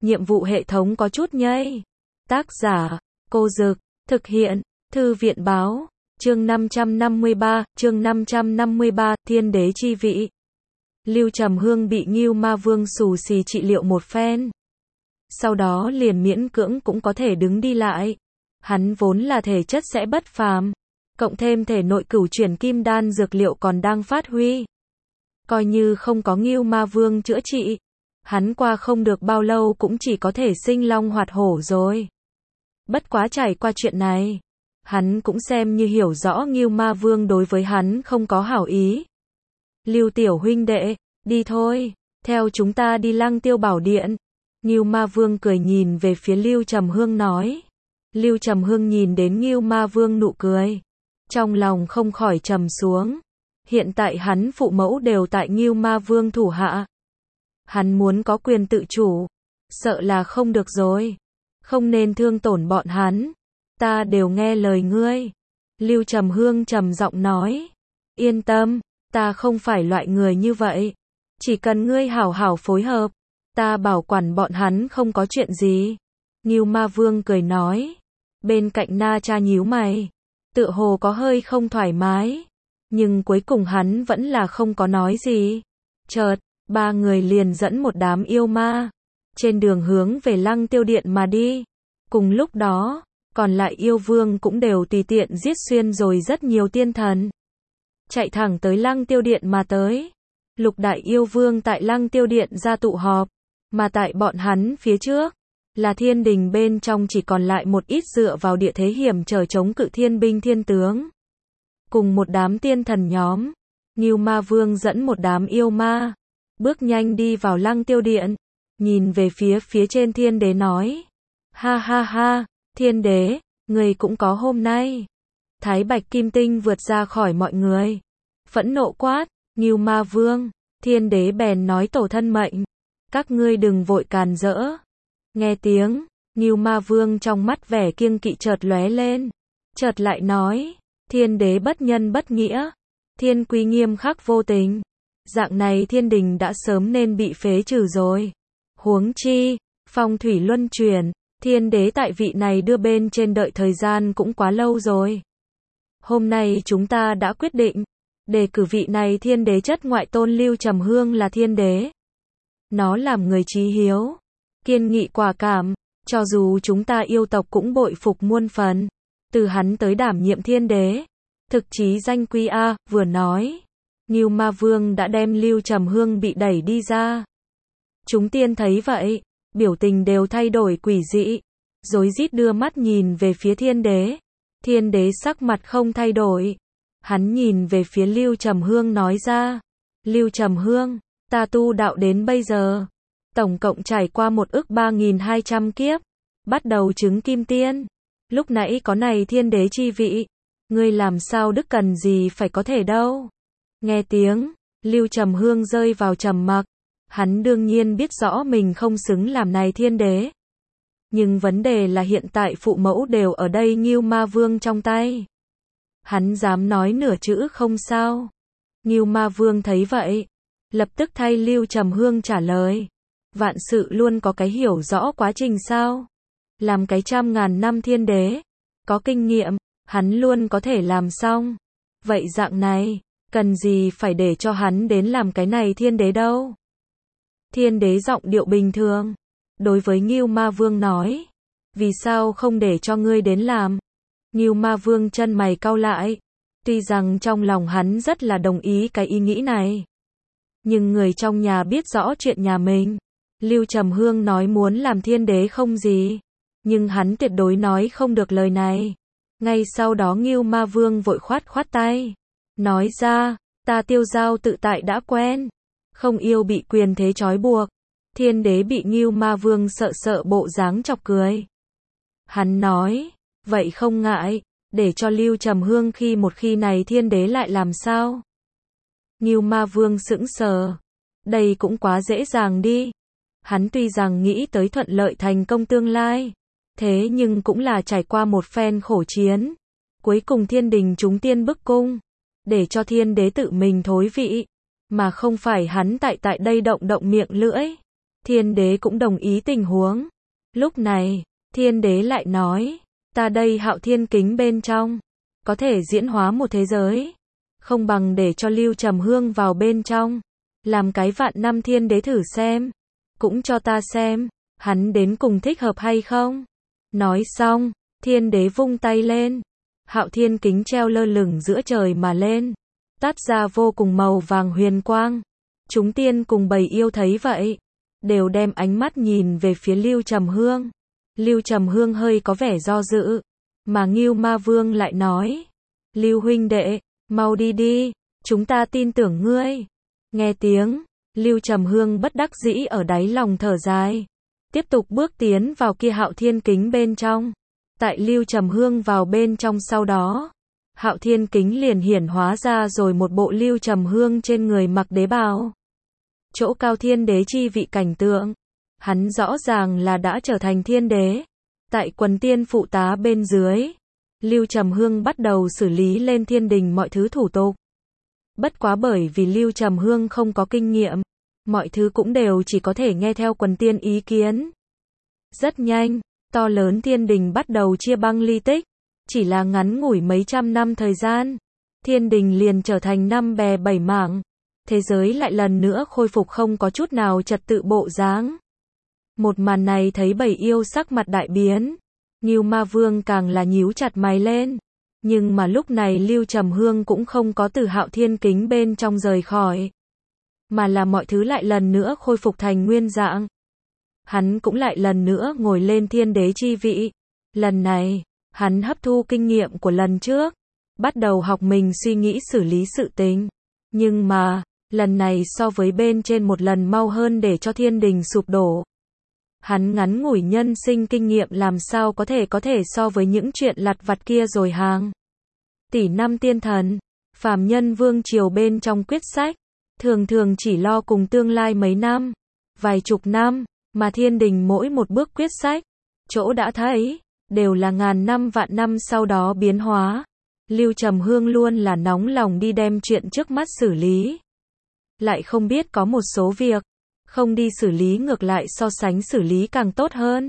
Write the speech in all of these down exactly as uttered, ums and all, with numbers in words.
nhiệm vụ hệ thống có chút nhây. Tác giả, Cô Dực, thực hiện, Thư viện báo, chương năm trăm năm mươi ba, chương năm trăm năm mươi ba, Thiên đế chi vị. Lưu Trầm Hương bị Ngưu Ma Vương xù xì trị liệu một phen. Sau đó liền miễn cưỡng cũng có thể đứng đi lại. Hắn vốn là thể chất sẽ bất phàm, cộng thêm thể nội cửu chuyển kim đan dược liệu còn đang phát huy. Coi như không có Ngưu Ma Vương chữa trị, hắn qua không được bao lâu cũng chỉ có thể sinh long hoạt hổ rồi. Bất quá trải qua chuyện này, hắn cũng xem như hiểu rõ Ngưu Ma Vương đối với hắn không có hảo ý. Lưu tiểu huynh đệ, đi thôi, theo chúng ta đi Lăng Tiêu Bảo Điện. Ngưu Ma Vương cười nhìn về phía Lưu Trầm Hương nói. Lưu Trầm Hương nhìn đến Ngưu Ma Vương nụ cười, trong lòng không khỏi trầm xuống. Hiện tại hắn phụ mẫu đều tại Ngưu Ma Vương thủ hạ. Hắn muốn có quyền tự chủ, sợ là không được rồi. Không nên thương tổn bọn hắn. Ta đều nghe lời ngươi. Lưu Trầm Hương trầm giọng nói. Yên tâm, ta không phải loại người như vậy. Chỉ cần ngươi hảo hảo phối hợp, ta bảo quản bọn hắn không có chuyện gì. Ngưu Ma Vương cười nói. Bên cạnh Na Cha nhíu mày, tựa hồ có hơi không thoải mái. Nhưng cuối cùng hắn vẫn là không có nói gì. Chợt, ba người liền dẫn một đám yêu ma trên đường hướng về Lăng Tiêu Điện mà đi. Cùng lúc đó, còn lại yêu vương cũng đều tùy tiện giết xuyên rồi rất nhiều tiên thần, chạy thẳng tới Lăng Tiêu Điện mà tới. Lục đại yêu vương tại Lăng Tiêu Điện ra tụ họp, mà tại bọn hắn phía trước là thiên đình bên trong chỉ còn lại một ít dựa vào địa thế hiểm trở chống cự thiên binh thiên tướng, cùng một đám tiên thần nhóm. Ngưu Ma Vương dẫn một đám yêu ma, bước nhanh đi vào Lăng Tiêu Điện, nhìn về phía phía trên thiên đế nói. Ha ha ha, thiên đế, người cũng có hôm nay. Thái Bạch Kim Tinh vượt ra khỏi mọi người, phẫn nộ quát. Ngưu Ma Vương, thiên đế bèn nói tổ thân mệnh, các ngươi đừng vội càn rỡ. Nghe tiếng, Ngưu Ma Vương trong mắt vẻ kiêng kỵ chợt lóe lên, chợt lại nói. Thiên đế bất nhân bất nghĩa, thiên quy nghiêm khắc vô tình, dạng này thiên đình đã sớm nên bị phế trừ rồi. Huống chi, phong thủy luân chuyển, thiên đế tại vị này đưa bên trên đợi thời gian cũng quá lâu rồi. Hôm nay chúng ta đã quyết định đề cử vị này thiên đế chất ngoại tôn Lưu Trầm Hương là thiên đế. Nó làm người chí hiếu, kiên nghị quả cảm, cho dù chúng ta yêu tộc cũng bội phục muôn phần. Từ hắn tới đảm nhiệm thiên đế, thực chí danh quy a. Vừa nói, Ngưu Ma Vương đã đem Lưu Trầm Hương bị đẩy đi ra. Chúng tiên thấy vậy, biểu tình đều thay đổi quỷ dị, rối rít đưa mắt nhìn về phía thiên đế. Thiên đế sắc mặt không thay đổi, hắn nhìn về phía Lưu Trầm Hương nói ra. Lưu Trầm Hương, ta tu đạo đến bây giờ, tổng cộng trải qua một ức ba nghìn hai trăm kiếp, bắt đầu chứng kim tiên. Lúc nãy có này thiên đế chi vị, ngươi làm sao đức cần gì phải có thể đâu. Nghe tiếng, Lưu Trầm Hương rơi vào trầm mặc. Hắn đương nhiên biết rõ mình không xứng làm này thiên đế. Nhưng vấn đề là hiện tại phụ mẫu đều ở đây Ngưu Ma Vương trong tay. Hắn dám nói nửa chữ không sao. Ngưu Ma Vương thấy vậy, lập tức thay Lưu Trầm Hương trả lời. Vạn sự luôn có cái hiểu rõ quá trình sao. Làm cái trăm ngàn năm thiên đế, có kinh nghiệm, hắn luôn có thể làm xong. Vậy dạng này, cần gì phải để cho hắn đến làm cái này thiên đế đâu. Thiên đế giọng điệu bình thường, đối với Ngưu Ma Vương nói. Vì sao không để cho ngươi đến làm? Ngưu Ma Vương chân mày cau lại. Tuy rằng trong lòng hắn rất là đồng ý cái ý nghĩ này, nhưng người trong nhà biết rõ chuyện nhà mình. Lưu Trầm Hương nói muốn làm thiên đế không gì, nhưng hắn tuyệt đối nói không được lời này. Ngay sau đó Ngưu Ma Vương vội khoát khoát tay, nói ra, ta tiêu giao tự tại đã quen, không yêu bị quyền thế trói buộc. Thiên đế bị Ngưu Ma Vương sợ sợ bộ dáng chọc cười. Hắn nói, vậy không ngại, để cho Lưu Trầm Hương khi một khi này thiên đế lại làm sao? Ngưu Ma Vương sững sờ, đây cũng quá dễ dàng đi. Hắn tuy rằng nghĩ tới thuận lợi thành công tương lai, thế nhưng cũng là trải qua một phen khổ chiến. Cuối cùng thiên đình chúng tiên bức cung, để cho thiên đế tự mình thối vị, mà không phải hắn tại tại đây động động miệng lưỡi. Thiên đế cũng đồng ý tình huống. Lúc này, thiên đế lại nói, ta đây Hạo Thiên Kính bên trong, có thể diễn hóa một thế giới. Không bằng để cho Lưu Trầm Hương vào bên trong. Làm cái vạn năm thiên đế thử xem. Cũng cho ta xem, hắn đến cùng thích hợp hay không. Nói xong, thiên đế vung tay lên. Hạo Thiên Kính treo lơ lửng giữa trời mà lên. Tát ra vô cùng màu vàng huyền quang. Chúng tiên cùng bầy yêu thấy vậy, đều đem ánh mắt nhìn về phía Lưu Trầm Hương. Lưu Trầm Hương hơi có vẻ do dự, mà Ngưu Ma Vương lại nói, Lưu huynh đệ, mau đi đi, chúng ta tin tưởng ngươi. Nghe tiếng, Lưu Trầm Hương bất đắc dĩ ở đáy lòng thở dài, tiếp tục bước tiến vào kia Hạo Thiên Kính bên trong. Tại Lưu Trầm Hương vào bên trong sau đó, Hạo Thiên Kính liền hiển hóa ra rồi một bộ Lưu Trầm Hương trên người mặc đế bào. Chỗ cao thiên đế chi vị cảnh tượng, hắn rõ ràng là đã trở thành thiên đế. Tại quần tiên phụ tá bên dưới, Lưu Trầm Hương bắt đầu xử lý lên thiên đình mọi thứ thủ tục. Bất quá bởi vì Lưu Trầm Hương không có kinh nghiệm, mọi thứ cũng đều chỉ có thể nghe theo quần tiên ý kiến. Rất nhanh, to lớn thiên đình bắt đầu chia băng ly tích. Chỉ là ngắn ngủi mấy trăm năm thời gian, thiên đình liền trở thành năm bè bảy mảng. Thế giới lại lần nữa khôi phục không có chút nào trật tự bộ dáng. Một màn này thấy bầy yêu sắc mặt đại biến. Ngưu Ma Vương càng là nhíu chặt mày lên. Nhưng mà lúc này Lưu Trầm Hương cũng không có từ Hạo Thiên Kính bên trong rời khỏi. Mà là mọi thứ lại lần nữa khôi phục thành nguyên dạng. Hắn cũng lại lần nữa ngồi lên thiên đế chi vị. Lần này, hắn hấp thu kinh nghiệm của lần trước. Bắt đầu học mình suy nghĩ xử lý sự tình. Nhưng mà, lần này so với bên trên một lần mau hơn để cho thiên đình sụp đổ. Hắn ngắn ngủi nhân sinh kinh nghiệm làm sao có thể có thể so với những chuyện lặt vặt kia rồi hàng. Tỷ năm tiên thần, phàm nhân vương triều bên trong quyết sách, thường thường chỉ lo cùng tương lai mấy năm, vài chục năm, mà thiên đình mỗi một bước quyết sách, chỗ đã thấy, đều là ngàn năm vạn năm sau đó biến hóa. Lưu Trầm Hương luôn là nóng lòng đi đem chuyện trước mắt xử lý. Lại không biết có một số việc, không đi xử lý ngược lại so sánh xử lý càng tốt hơn.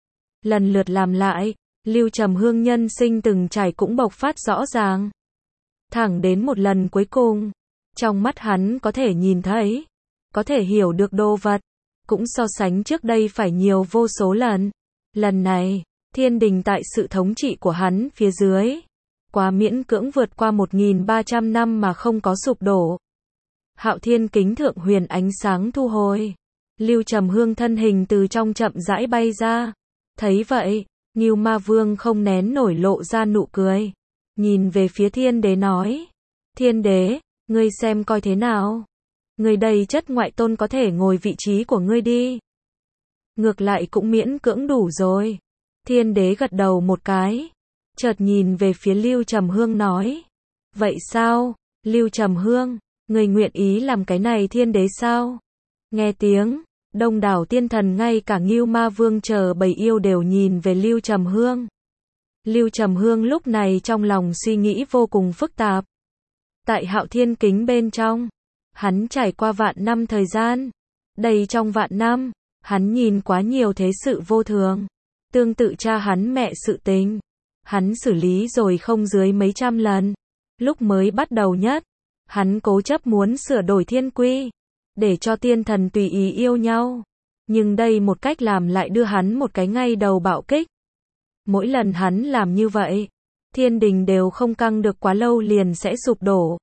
Lần lượt làm lại, Lưu Trầm Hương nhân sinh từng trải cũng bộc phát rõ ràng. Thẳng đến một lần cuối cùng, trong mắt hắn có thể nhìn thấy, có thể hiểu được đồ vật, cũng so sánh trước đây phải nhiều vô số lần. Lần này, thiên đình tại sự thống trị của hắn phía dưới, quá miễn cưỡng vượt qua một nghìn ba trăm năm mà không có sụp đổ. Hạo Thiên Kính thượng huyền ánh sáng thu hồi. Lưu Trầm Hương thân hình từ trong chậm rãi bay ra. Thấy vậy, Ngưu Ma Vương không nén nổi lộ ra nụ cười. Nhìn về phía thiên đế nói. Thiên đế, ngươi xem coi thế nào. Ngươi đây chất ngoại tôn có thể ngồi vị trí của ngươi đi. Ngược lại cũng miễn cưỡng đủ rồi. Thiên đế gật đầu một cái. Chợt nhìn về phía Lưu Trầm Hương nói. Vậy sao, Lưu Trầm Hương, người nguyện ý làm cái này thiên đế sao? Nghe tiếng, đông đảo tiên thần ngay cả Ngưu Ma Vương chờ bầy yêu đều nhìn về Lưu Trầm Hương. Lưu Trầm Hương lúc này trong lòng suy nghĩ vô cùng phức tạp. Tại Hạo Thiên Kính bên trong, hắn trải qua vạn năm thời gian. Đầy trong vạn năm, hắn nhìn quá nhiều thế sự vô thường. Tương tự cha hắn mẹ sự tình. Hắn xử lý rồi không dưới mấy trăm lần. Lúc mới bắt đầu nhất, hắn cố chấp muốn sửa đổi thiên quy, để cho tiên thần tùy ý yêu nhau. Nhưng đây một cách làm lại đưa hắn một cái ngay đầu bạo kích. Mỗi lần hắn làm như vậy, thiên đình đều không căng được quá lâu liền sẽ sụp đổ.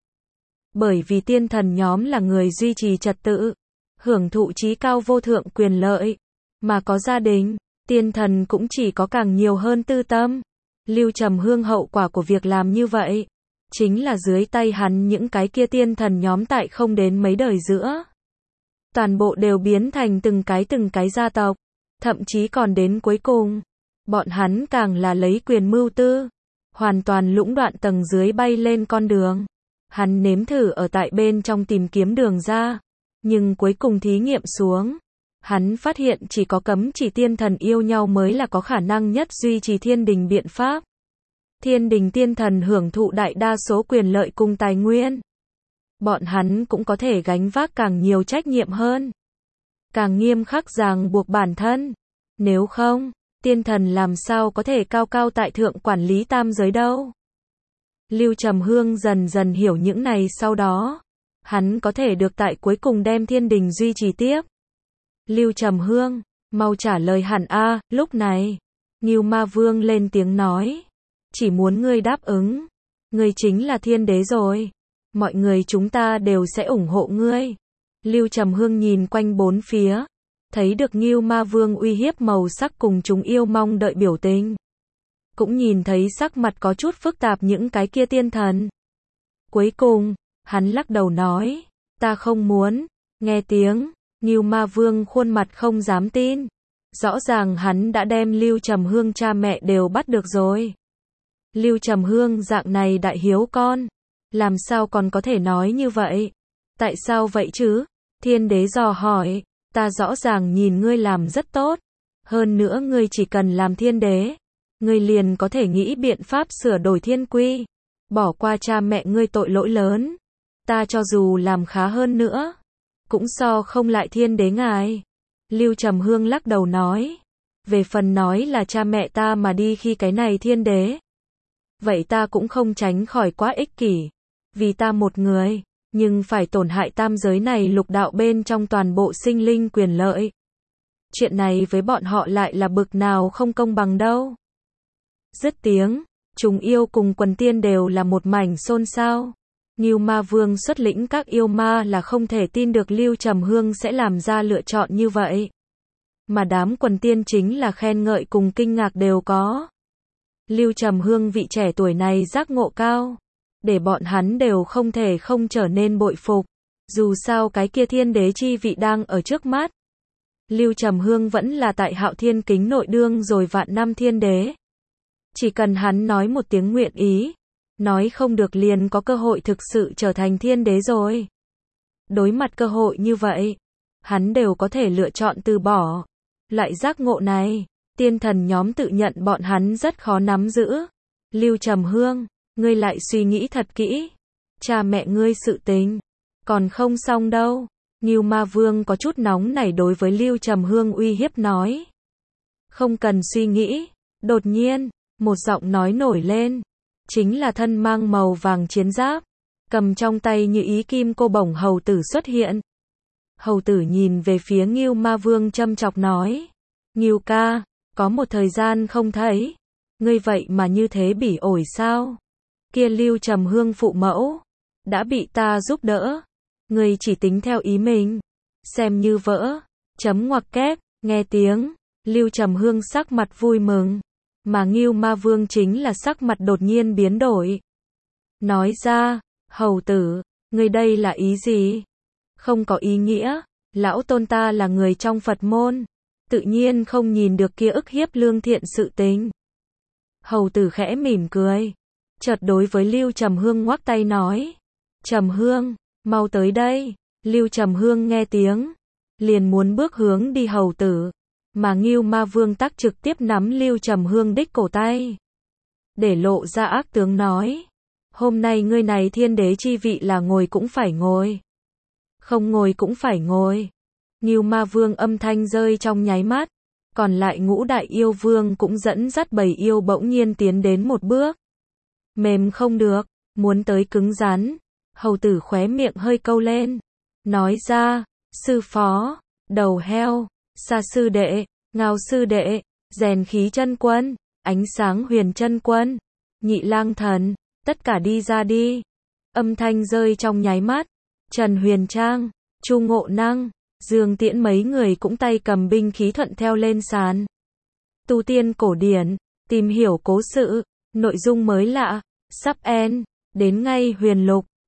Bởi vì tiên thần nhóm là người duy trì trật tự, hưởng thụ chí cao vô thượng quyền lợi, mà có gia đình, tiên thần cũng chỉ có càng nhiều hơn tư tâm. Lưu Trầm Hương hậu quả của việc làm như vậy, chính là dưới tay hắn những cái kia tiên thần nhóm tại không đến mấy đời giữa. Toàn bộ đều biến thành từng cái từng cái gia tộc, thậm chí còn đến cuối cùng. Bọn hắn càng là lấy quyền mưu tư, hoàn toàn lũng đoạn tầng dưới bay lên con đường. Hắn nếm thử ở tại bên trong tìm kiếm đường ra, nhưng cuối cùng thí nghiệm xuống, hắn phát hiện chỉ có cấm chỉ tiên thần yêu nhau mới là có khả năng nhất duy trì thiên đình biện pháp. Thiên đình tiên thần hưởng thụ đại đa số quyền lợi cùng tài nguyên. Bọn hắn cũng có thể gánh vác càng nhiều trách nhiệm hơn. càng nghiêm khắc ràng buộc bản thân. Nếu không, tiên thần làm sao có thể cao cao tại thượng quản lý tam giới đâu. Lưu Trầm Hương dần dần hiểu những này, sau đó, hắn có thể được tại cuối cùng đem thiên đình duy trì tiếp. Lưu Trầm Hương, mau trả lời hẳn a. Lúc này, Ngưu Ma Vương lên tiếng nói, chỉ muốn ngươi đáp ứng, ngươi chính là thiên đế rồi. Mọi người chúng ta đều sẽ ủng hộ ngươi. Lưu Trầm Hương nhìn quanh bốn phía, thấy được Ngưu Ma Vương uy hiếp màu sắc cùng chúng yêu mong đợi biểu tình. Cũng nhìn thấy sắc mặt có chút phức tạp những cái kia tiên thần. Cuối cùng, hắn lắc đầu nói, ta không muốn. Nghe tiếng, Ngưu Ma Vương khuôn mặt không dám tin. Rõ ràng hắn đã đem Lưu Trầm Hương cha mẹ đều bắt được rồi. Lưu Trầm Hương dạng này đại hiếu con, làm sao còn có thể nói như vậy? Tại sao vậy chứ? Thiên đế dò hỏi, ta rõ ràng nhìn ngươi làm rất tốt. Hơn nữa ngươi chỉ cần làm thiên đế, ngươi liền có thể nghĩ biện pháp sửa đổi thiên quy, bỏ qua cha mẹ ngươi tội lỗi lớn. Ta cho dù làm khá hơn nữa, cũng so không lại thiên đế ngài. Lưu Trầm Hương lắc đầu nói, về phần nói là cha mẹ ta mà đi khi cái này thiên đế, vậy ta cũng không tránh khỏi quá ích kỷ, vì ta một người, nhưng phải tổn hại tam giới này lục đạo bên trong toàn bộ sinh linh quyền lợi. Chuyện này với bọn họ lại là bực nào không công bằng đâu. Dứt tiếng, chúng yêu cùng quần tiên đều là một mảnh xôn xao. Ngưu Ma Vương xuất lĩnh các yêu ma là không thể tin được Lưu Trầm Hương sẽ làm ra lựa chọn như vậy. Mà đám quần tiên chính là khen ngợi cùng kinh ngạc đều có. Lưu Trầm Hương vị trẻ tuổi này giác ngộ cao, để bọn hắn đều không thể không trở nên bội phục. Dù sao cái kia thiên đế chi vị đang ở trước mắt. Lưu Trầm Hương vẫn là tại Hạo Thiên Kính nội đương rồi vạn năm thiên đế. Chỉ cần hắn nói một tiếng nguyện ý, nói không được liền có cơ hội thực sự trở thành thiên đế rồi. Đối mặt cơ hội như vậy, hắn đều có thể lựa chọn từ bỏ. Loại giác ngộ này, tiên thần nhóm tự nhận bọn hắn rất khó nắm giữ. Lưu Trầm Hương, ngươi lại suy nghĩ thật kỹ. Cha mẹ ngươi sự tình, còn không xong đâu. Ngưu Ma Vương có chút nóng nảy đối với Lưu Trầm Hương uy hiếp nói. Không cần suy nghĩ. Đột nhiên, một giọng nói nổi lên. Chính là thân mang màu vàng chiến giáp, cầm trong tay như ý kim cô bổng hầu tử xuất hiện. Hầu tử nhìn về phía Ngưu Ma Vương châm chọc nói. Ngưu ca, có một thời gian không thấy. Ngươi vậy mà như thế bỉ ổi sao? Kia Lưu Trầm Hương phụ mẫu, đã bị ta giúp đỡ. Ngươi chỉ tính theo ý mình, xem như vỡ. Chấm ngoặc kép, nghe tiếng, Lưu Trầm Hương sắc mặt vui mừng. Mà Ngưu Ma Vương chính là sắc mặt đột nhiên biến đổi. Nói ra, hầu tử, ngươi đây là ý gì? Không có ý nghĩa, lão tôn ta là người trong Phật môn, tự nhiên không nhìn được kia ức hiếp lương thiện sự tình. Hầu tử khẽ mỉm cười, chợt đối với Lưu Trầm Hương ngoắc tay nói. Trầm Hương, mau tới đây. Lưu Trầm Hương nghe tiếng, liền muốn bước hướng đi hầu tử. Mà Ngưu Ma Vương tắc trực tiếp nắm Lưu Trầm Hương đích cổ tay, để lộ ra ác tướng nói. Hôm nay ngươi này thiên đế chi vị là ngồi cũng phải ngồi, không ngồi cũng phải ngồi. Ngưu Ma Vương âm thanh rơi trong nháy mắt, còn lại ngũ đại yêu vương cũng dẫn dắt bầy yêu bỗng nhiên tiến đến một bước. Mềm không được, muốn tới cứng rắn. Hầu tử khóe miệng hơi câu lên, nói ra, sư phó, đầu heo, Sa sư đệ, Ngao sư đệ, Rèn khí chân quân, Ánh sáng huyền chân quân, Nhị lang thần, tất cả đi ra đi. Âm thanh rơi trong nháy mắt, Trần Huyền Trang, Chu Ngộ Năng, Dương Tiễn mấy người cũng tay cầm binh khí thuận theo lên sàn. Tu tiên cổ điển, tìm hiểu cố sự, nội dung mới lạ, sắp end, đến ngay huyền lục.